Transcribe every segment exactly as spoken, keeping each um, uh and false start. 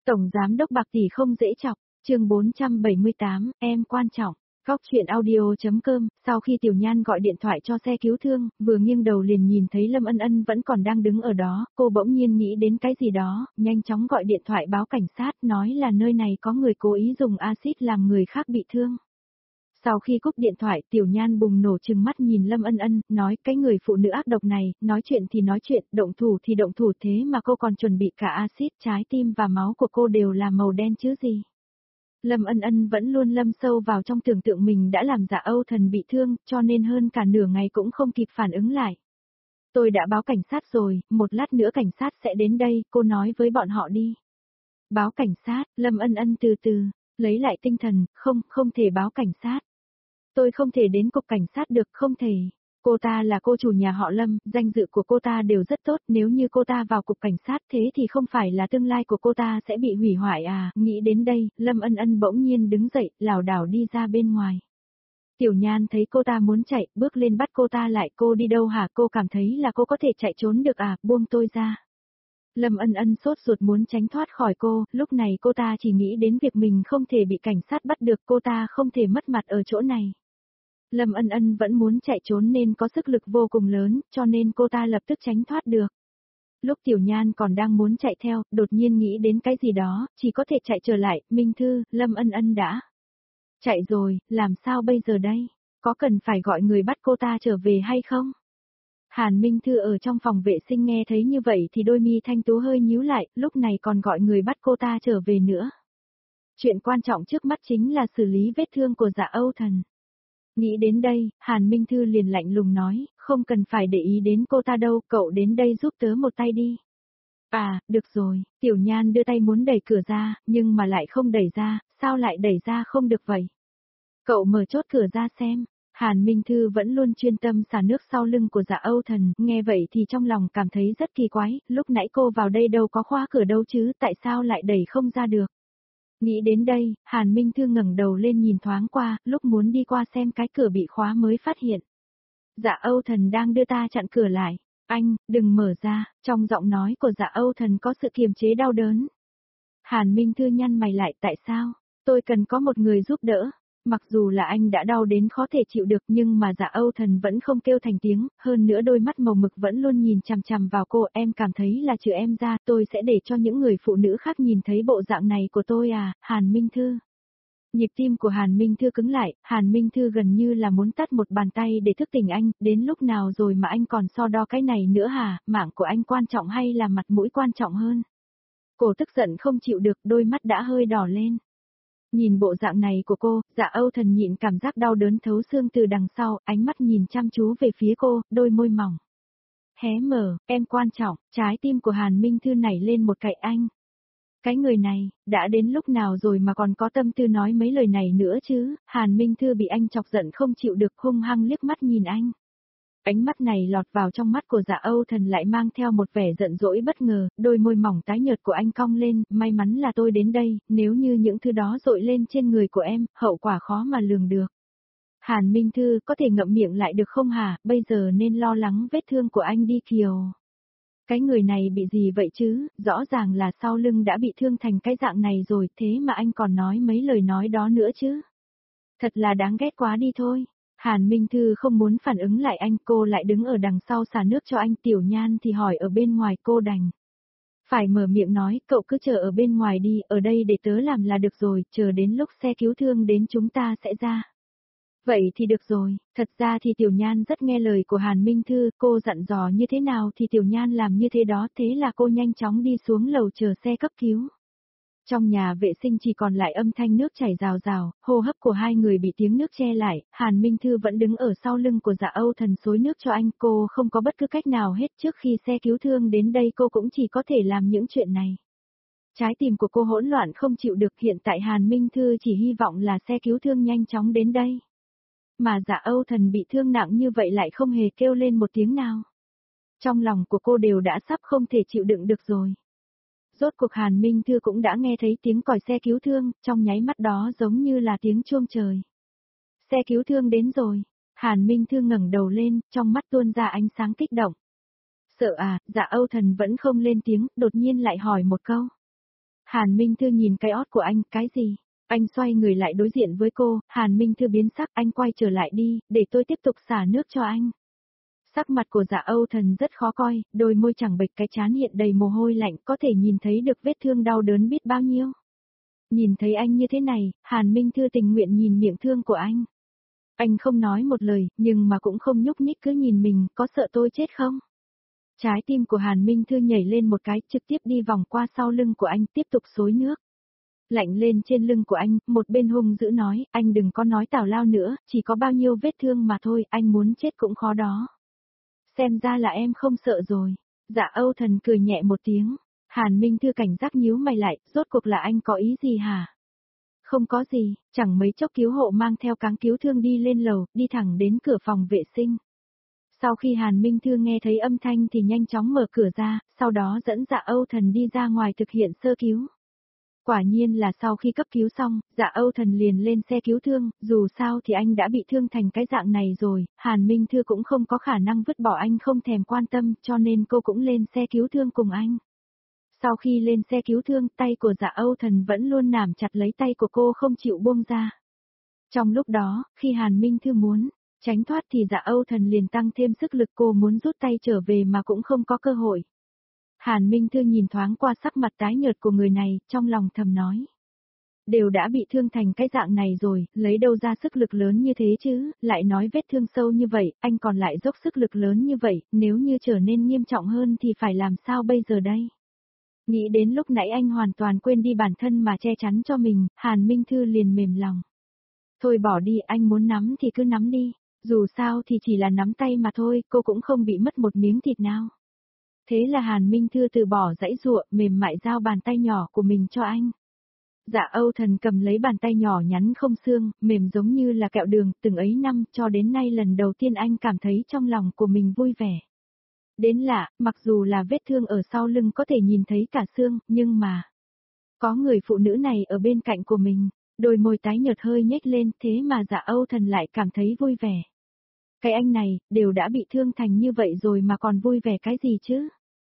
Tổng giám đốc Bạc tỷ không dễ chọc, chương bốn trăm bảy mươi tám, em quan trọng. Góc chuyện audio.com, sau khi Tiểu Nhan gọi điện thoại cho xe cứu thương, vừa nghiêng đầu liền nhìn thấy Lâm Ân Ân vẫn còn đang đứng ở đó, cô bỗng nhiên nghĩ đến cái gì đó, nhanh chóng gọi điện thoại báo cảnh sát, nói là nơi này có người cố ý dùng axit làm người khác bị thương. Sau khi cúp điện thoại, Tiểu Nhan bùng nổ trừng mắt nhìn Lâm Ân Ân, nói cái người phụ nữ ác độc này, nói chuyện thì nói chuyện, động thủ thì động thủ, thế mà cô còn chuẩn bị cả axit, trái tim và máu của cô đều là màu đen chứ gì. Lâm Ân Ân vẫn luôn lâm sâu vào trong tưởng tượng mình đã làm Dạ Âu Thần bị thương, cho nên hơn cả nửa ngày cũng không kịp phản ứng lại. Tôi đã báo cảnh sát rồi, một lát nữa cảnh sát sẽ đến đây, cô nói với bọn họ đi. Báo cảnh sát, Lâm Ân Ân từ từ, lấy lại tinh thần, không, không thể báo cảnh sát. Tôi không thể đến cục cảnh sát được, không thể. Cô ta là cô chủ nhà họ Lâm, danh dự của cô ta đều rất tốt, nếu như cô ta vào cục cảnh sát thế thì không phải là tương lai của cô ta sẽ bị hủy hoại à, nghĩ đến đây, Lâm Ân Ân bỗng nhiên đứng dậy, lảo đảo đi ra bên ngoài. Tiểu Nhan thấy cô ta muốn chạy, bước lên bắt cô ta lại, cô đi đâu hả, cô cảm thấy là cô có thể chạy trốn được à, buông tôi ra. Lâm Ân Ân sốt ruột muốn tránh thoát khỏi cô, lúc này cô ta chỉ nghĩ đến việc mình không thể bị cảnh sát bắt được, cô ta không thể mất mặt ở chỗ này. Lâm Ân Ân vẫn muốn chạy trốn nên có sức lực vô cùng lớn, cho nên cô ta lập tức tránh thoát được. Lúc Tiểu Nhan còn đang muốn chạy theo, đột nhiên nghĩ đến cái gì đó, chỉ có thể chạy trở lại, Minh Thư, Lâm Ân Ân đã chạy rồi, làm sao bây giờ đây? Có cần phải gọi người bắt cô ta trở về hay không? Hàn Minh Thư ở trong phòng vệ sinh nghe thấy như vậy thì đôi mi thanh tú hơi nhíu lại, lúc này còn gọi người bắt cô ta trở về nữa. Chuyện quan trọng trước mắt chính là xử lý vết thương của Dạ Âu Thần. Nghĩ đến đây, Hàn Minh Thư liền lạnh lùng nói, không cần phải để ý đến cô ta đâu, cậu đến đây giúp tớ một tay đi. À, được rồi, Tiểu Nhan đưa tay muốn đẩy cửa ra, nhưng mà lại không đẩy ra, sao lại đẩy ra không được vậy? Cậu mở chốt cửa ra xem. Hàn Minh Thư vẫn luôn chuyên tâm xả nước sau lưng của Dạ Âu Thần, nghe vậy thì trong lòng cảm thấy rất kỳ quái, lúc nãy cô vào đây đâu có khóa cửa đâu chứ, tại sao lại đẩy không ra được? Nghĩ đến đây, Hàn Minh Thư ngẩng đầu lên nhìn thoáng qua, lúc muốn đi qua xem cái cửa bị khóa mới phát hiện. Dạ Âu Thần đang đưa ta chặn cửa lại. Anh, đừng mở ra, trong giọng nói của Dạ Âu Thần có sự kiềm chế đau đớn. Hàn Minh Thư nhăn mày lại, tại sao? Tôi cần có một người giúp đỡ. Mặc dù là anh đã đau đến khó thể chịu được nhưng mà Dạ Âu Thần vẫn không kêu thành tiếng, hơn nữa đôi mắt màu mực vẫn luôn nhìn chằm chằm vào cô, em cảm thấy là trừ em ra tôi sẽ để cho những người phụ nữ khác nhìn thấy bộ dạng này của tôi à, Hàn Minh Thư. Nhịp tim của Hàn Minh Thư cứng lại, Hàn Minh Thư gần như là muốn tát một bàn tay để thức tỉnh anh, đến lúc nào rồi mà anh còn so đo cái này nữa hả, mạng của anh quan trọng hay là mặt mũi quan trọng hơn? Cô tức giận không chịu được, đôi mắt đã hơi đỏ lên. Nhìn bộ dạng này của cô, Dạ Âu Thần nhịn cảm giác đau đớn thấu xương từ đằng sau, ánh mắt nhìn chăm chú về phía cô, đôi môi mỏng hé mở, em quan trọng, trái tim của Hàn Minh Thư nảy lên một cạnh anh. Cái người này, đã đến lúc nào rồi mà còn có tâm tư nói mấy lời này nữa chứ, Hàn Minh Thư bị anh chọc giận không chịu được, hung hăng liếc mắt nhìn anh. Ánh mắt này lọt vào trong mắt của Dạ Âu Thần lại mang theo một vẻ giận dỗi bất ngờ, đôi môi mỏng tái nhợt của anh cong lên, may mắn là tôi đến đây, nếu như những thứ đó dội lên trên người của em, hậu quả khó mà lường được. Hàn Minh Thư, có thể ngậm miệng lại được không hả, bây giờ nên lo lắng vết thương của anh đi Kiều. Cái người này bị gì vậy chứ, rõ ràng là sau lưng đã bị thương thành cái dạng này rồi, thế mà anh còn nói mấy lời nói đó nữa chứ. Thật là đáng ghét quá đi thôi. Hàn Minh Thư không muốn phản ứng lại anh, cô lại đứng ở đằng sau xả nước cho anh, Tiểu Nhan thì hỏi ở bên ngoài, cô đành phải mở miệng nói, cậu cứ chờ ở bên ngoài đi, ở đây để tớ làm là được rồi, chờ đến lúc xe cứu thương đến chúng ta sẽ ra. Vậy thì được rồi, thật ra thì Tiểu Nhan rất nghe lời của Hàn Minh Thư, cô dặn dò như thế nào thì Tiểu Nhan làm như thế đó, thế là cô nhanh chóng đi xuống lầu chờ xe cấp cứu. Trong nhà vệ sinh chỉ còn lại âm thanh nước chảy rào rào, hô hấp của hai người bị tiếng nước che lại, Hàn Minh Thư vẫn đứng ở sau lưng của Dạ Âu Thần xối nước cho anh, cô không có bất cứ cách nào hết, trước khi xe cứu thương đến đây cô cũng chỉ có thể làm những chuyện này. Trái tim của cô hỗn loạn không chịu được, hiện tại Hàn Minh Thư chỉ hy vọng là xe cứu thương nhanh chóng đến đây. Mà Dạ Âu Thần bị thương nặng như vậy lại không hề kêu lên một tiếng nào. Trong lòng của cô đều đã sắp không thể chịu đựng được rồi. Rốt cuộc Hàn Minh Thư cũng đã nghe thấy tiếng còi xe cứu thương, trong nháy mắt đó giống như là tiếng chuông trời. Xe cứu thương đến rồi. Hàn Minh Thư ngẩng đầu lên, trong mắt tuôn ra ánh sáng kích động. Sợ à, Dạ Âu Thần vẫn không lên tiếng, đột nhiên lại hỏi một câu. Hàn Minh Thư nhìn cái ót của anh, cái gì? Anh xoay người lại đối diện với cô, Hàn Minh Thư biến sắc, anh quay trở lại đi, để tôi tiếp tục xả nước cho anh. Sắc mặt của Dạ Âu Thần rất khó coi, đôi môi chẳng bệch, cái trán hiện đầy mồ hôi lạnh, có thể nhìn thấy được vết thương đau đớn biết bao nhiêu. Nhìn thấy anh như thế này, Hàn Minh Thư tình nguyện nhìn miệng thương của anh. Anh không nói một lời, nhưng mà cũng không nhúc nhích, cứ nhìn mình, có sợ tôi chết không? Trái tim của Hàn Minh Thư nhảy lên một cái, trực tiếp đi vòng qua sau lưng của anh, tiếp tục xối nước. Lạnh lên trên lưng của anh, một bên hung dữ nói, anh đừng có nói tào lao nữa, chỉ có bao nhiêu vết thương mà thôi, anh muốn chết cũng khó đó. Xem ra là em không sợ rồi. Dạ Âu Thần cười nhẹ một tiếng. Hàn Minh Thư cảnh giác nhíu mày lại, rốt cuộc là anh có ý gì hả? Không có gì, chẳng mấy chốc cứu hộ mang theo cáng cứu thương đi lên lầu, đi thẳng đến cửa phòng vệ sinh. Sau khi Hàn Minh Thư nghe thấy âm thanh thì nhanh chóng mở cửa ra, sau đó dẫn Dạ Âu Thần đi ra ngoài thực hiện sơ cứu. Quả nhiên là sau khi cấp cứu xong, Dạ Âu Thần liền lên xe cứu thương, dù sao thì anh đã bị thương thành cái dạng này rồi, Hàn Minh Thư cũng không có khả năng vứt bỏ anh không thèm quan tâm, cho nên cô cũng lên xe cứu thương cùng anh. Sau khi lên xe cứu thương, tay của Dạ Âu Thần vẫn luôn nắm chặt lấy tay của cô không chịu buông ra. Trong lúc đó, khi Hàn Minh Thư muốn tránh thoát thì Dạ Âu Thần liền tăng thêm sức lực, cô muốn rút tay trở về mà cũng không có cơ hội. Hàn Minh Thư nhìn thoáng qua sắc mặt tái nhợt của người này, trong lòng thầm nói. Đều đã bị thương thành cái dạng này rồi, lấy đâu ra sức lực lớn như thế chứ, lại nói vết thương sâu như vậy, anh còn lại dốc sức lực lớn như vậy, nếu như trở nên nghiêm trọng hơn thì phải làm sao bây giờ đây? Nghĩ đến lúc nãy anh hoàn toàn quên đi bản thân mà che chắn cho mình, Hàn Minh Thư liền mềm lòng. Thôi bỏ đi, anh muốn nắm thì cứ nắm đi, dù sao thì chỉ là nắm tay mà thôi, cô cũng không bị mất một miếng thịt nào. Thế là Hàn Minh Thư từ bỏ dãy dụa, mềm mại giao bàn tay nhỏ của mình cho anh. Dạ Âu Thần cầm lấy bàn tay nhỏ nhắn không xương, mềm giống như là kẹo đường, từng ấy năm cho đến nay lần đầu tiên anh cảm thấy trong lòng của mình vui vẻ. Đến lạ, mặc dù là vết thương ở sau lưng có thể nhìn thấy cả xương, nhưng mà có người phụ nữ này ở bên cạnh của mình, đôi môi tái nhợt hơi nhếch lên, thế mà Dạ Âu Thần lại cảm thấy vui vẻ. Cái anh này, đều đã bị thương thành như vậy rồi mà còn vui vẻ cái gì chứ?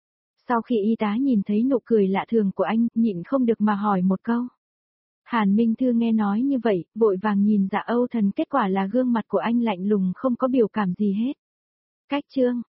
Sau khi y tá nhìn thấy nụ cười lạ thường của anh, nhịn không được mà hỏi một câu. Hàn Minh Thư nghe nói như vậy, vội vàng nhìn Dạ Âu Thần, kết quả là gương mặt của anh lạnh lùng không có biểu cảm gì hết. Cách chương